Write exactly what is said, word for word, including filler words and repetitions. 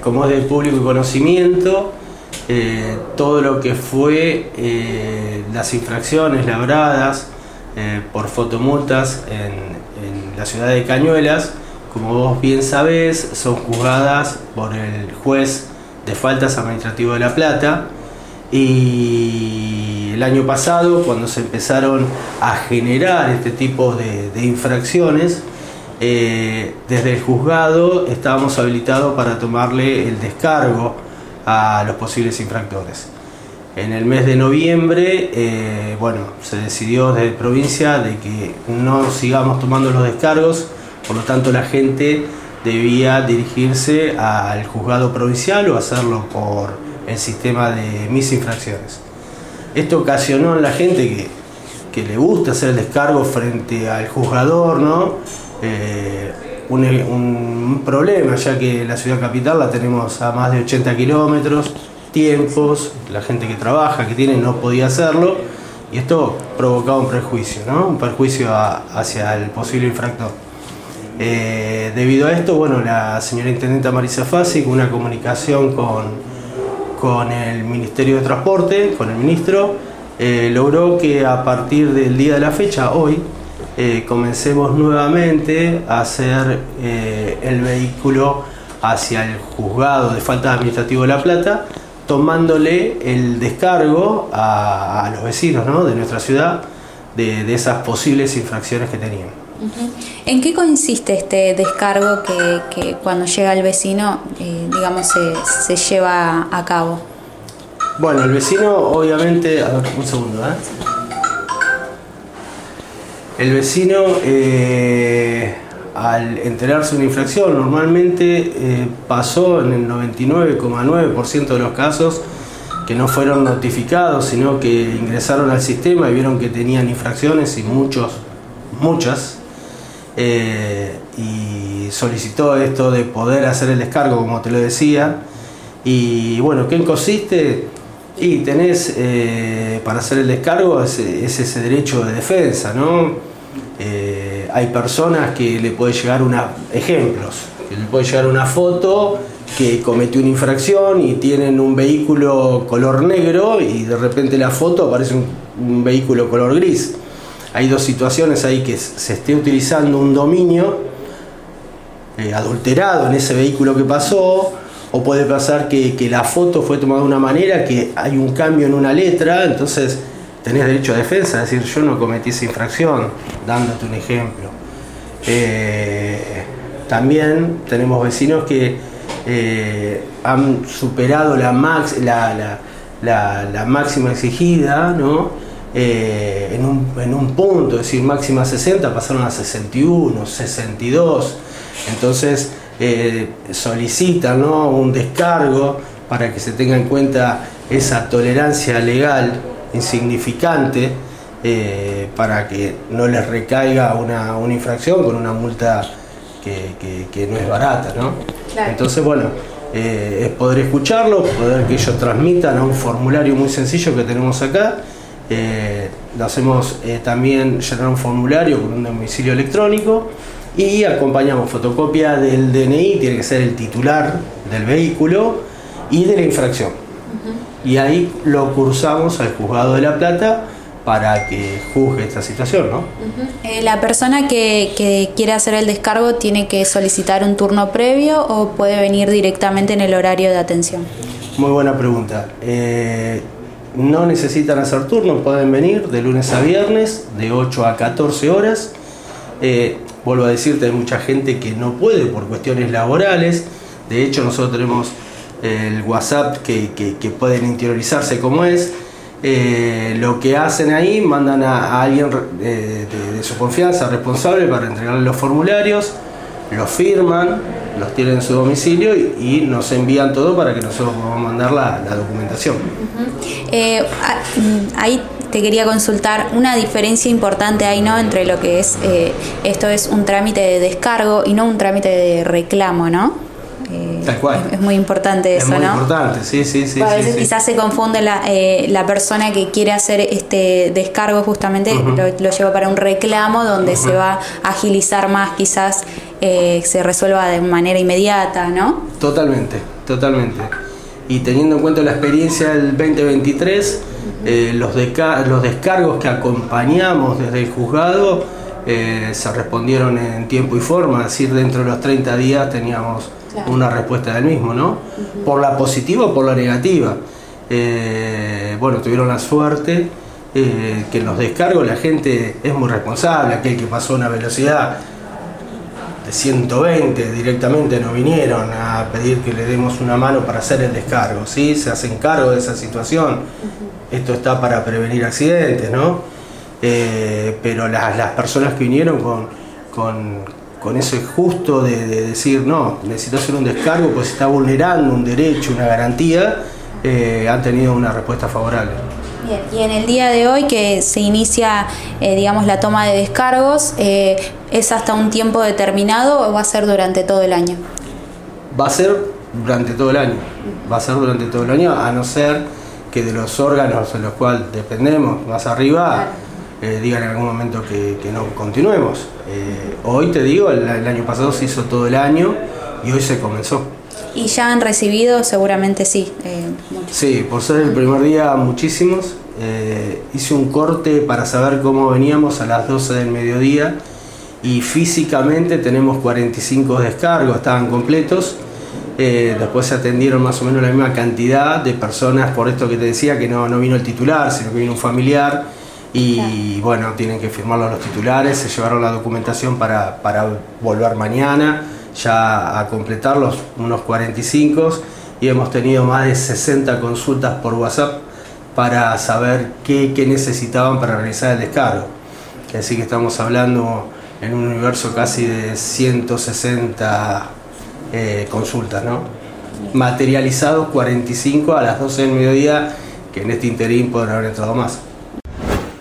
como es de público conocimiento, eh, todo lo que fue eh, las infracciones labradas eh, por fotomultas en, en la ciudad de Cañuelas, como vos bien sabés, son juzgadas por el juez de faltas administrativo de La Plata. Y el año pasado, cuando se empezaron a generar este tipo de, de infracciones, eh, desde el juzgado estábamos habilitados para tomarle el descargo a los posibles infractores. En el mes de noviembre, eh, bueno, se decidió desde provincia de que no sigamos tomando los descargos, por lo tanto la gente debía dirigirse al juzgado provincial o hacerlo por el sistema de mis infracciones. Esto ocasionó en la gente que, que le gusta hacer el descargo frente al juzgador, ¿no? Eh, un, un problema, ya que la ciudad capital la tenemos a más de ochenta kilómetros, tiempos, la gente que trabaja, que tiene, no podía hacerlo, y esto provocaba un prejuicio, ¿no? Un perjuicio a, hacia el posible infractor. Eh, debido a esto, bueno, la señora intendenta Marisa Fassi, con una comunicación con con el Ministerio de Transporte, con el ministro, eh, logró que a partir del día de la fecha, hoy, eh, comencemos nuevamente a hacer eh, el vehículo hacia el juzgado de faltas administrativo de La Plata, tomándole el descargo a, a los vecinos, ¿no?, de nuestra ciudad de, de esas posibles infracciones que tenían. ¿En qué consiste este descargo que, que cuando llega el vecino, eh, digamos, se, se lleva a cabo? Bueno, el vecino obviamente... A ver, un segundo, ¿eh? El vecino, eh, al enterarse de una infracción, normalmente eh, pasó en el noventa y nueve coma nueve por ciento de los casos que no fueron notificados, sino que ingresaron al sistema y vieron que tenían infracciones, y muchos, muchas, Eh, y solicitó esto de poder hacer el descargo, como te lo decía. Y bueno, ¿qué consiste? Y tenés eh, para hacer el descargo es, es ese derecho de defensa, ¿no? Eh, hay personas que le puede llegar una, ejemplos, que le puede llegar una foto que cometió una infracción y tienen un vehículo color negro y de repente la foto aparece un, un vehículo color gris. Hay dos situaciones ahí: que se esté utilizando un dominio eh, adulterado en ese vehículo que pasó, o puede pasar que, que la foto fue tomada de una manera que hay un cambio en una letra, entonces tenés derecho a defensa, es decir, yo no cometí esa infracción, dándote un ejemplo. Eh, también tenemos vecinos que eh, han superado la, max, la, la, la, la máxima exigida, ¿no? Eh, en, un, en un punto, es decir, máxima sesenta, pasaron a sesenta y uno, sesenta y dos, entonces eh, solicitan, ¿no?, un descargo para que se tenga en cuenta esa tolerancia legal insignificante, eh, para que no les recaiga una, una infracción con una multa que, que, que no es barata, ¿no? Claro. Entonces, bueno, eh, es poder escucharlo, poder que ellos transmitan a un formulario muy sencillo que tenemos acá. Eh, lo hacemos eh, también llenar un formulario con un domicilio electrónico, y acompañamos fotocopia del D N I, tiene que ser el titular del vehículo, y de la infracción. Uh-huh. Y ahí lo cursamos al juzgado de La Plata para que juzgue esta situación, ¿no? Uh-huh. Eh, ¿La persona que, que quiere hacer el descargo tiene que solicitar un turno previo o puede venir directamente en el horario de atención? Muy buena pregunta. Eh, No necesitan hacer turno, pueden venir de lunes a viernes, de ocho a catorce horas. Eh, vuelvo a decirte, hay mucha gente que no puede por cuestiones laborales. De hecho, nosotros tenemos el WhatsApp que, que, que pueden interiorizarse cómo es. Eh, lo que hacen ahí, mandan a, a alguien de, de, de su confianza, responsable, para entregarle los formularios, los firman, los tienen en su domicilio y, y nos envían todo para que nosotros podamos mandar la, la documentación. Uh-huh. eh, ahí te quería consultar, una diferencia importante hay, ¿no?, entre lo que es, eh, esto es un trámite de descargo y no un trámite de reclamo, ¿no? Eh, Tal cual. Es, es muy importante eso, ¿no? Es muy ¿no? importante, sí, sí, sí. A veces sí, quizás sí. se confunde la, eh, la persona que quiere hacer este descargo justamente, uh-huh. lo, lo lleva para un reclamo donde uh-huh. se va a agilizar más, quizás eh, se resuelva de manera inmediata, ¿no? Totalmente, totalmente. Y teniendo en cuenta la experiencia del veinte veintitrés, uh-huh. eh, los, deca- los descargos que acompañamos desde el juzgado eh, se respondieron en tiempo y forma, es decir, dentro de los treinta días teníamos claro. una respuesta del mismo, ¿no? Uh-huh. Por la positiva o por la negativa. Eh, bueno, tuvieron la suerte eh, que en los descargos la gente es muy responsable, aquel que pasó una velocidad de ciento veinte directamente no vinieron a pedir que le demos una mano para hacer el descargo, ¿sí? Se hacen cargo de esa situación. Uh-huh. Esto está para prevenir accidentes, ¿no? Eh, pero las, las personas que vinieron con, con, con ese justo de, de decir no, necesito hacer un descargo pues está vulnerando un derecho, una garantía, eh, han tenido una respuesta favorable. Bien, y en el día de hoy que se inicia eh, digamos la toma de descargos, eh, ¿es hasta un tiempo determinado o va a ser durante todo el año? Va a ser durante todo el año, va a ser durante todo el año, a no ser que de los órganos en los cuales dependemos más arriba claro. Eh, digan en algún momento que, que no continuemos. Eh, hoy te digo, el, el año pasado se hizo todo el año y hoy se comenzó. ¿Y ya han recibido? Seguramente sí. Eh, sí, por ser el primer día muchísimos. Eh, hice un corte para saber cómo veníamos a las doce del mediodía y físicamente tenemos cuarenta y cinco descargos, estaban completos. Eh, después se atendieron más o menos la misma cantidad de personas, por esto que te decía, que no, no vino el titular, sino que vino un familiar. Y claro. bueno, tienen que firmarlo los titulares, se llevaron la documentación para, para volver mañana ya a completar los unos cuarenta y cinco y hemos tenido más de sesenta consultas por WhatsApp para saber qué, qué necesitaban para realizar el descargo. Así que estamos hablando en un universo casi de ciento sesenta eh, consultas, ¿no? Materializados cuarenta y cinco a las doce del mediodía, que en este interín podrán haber entrado más.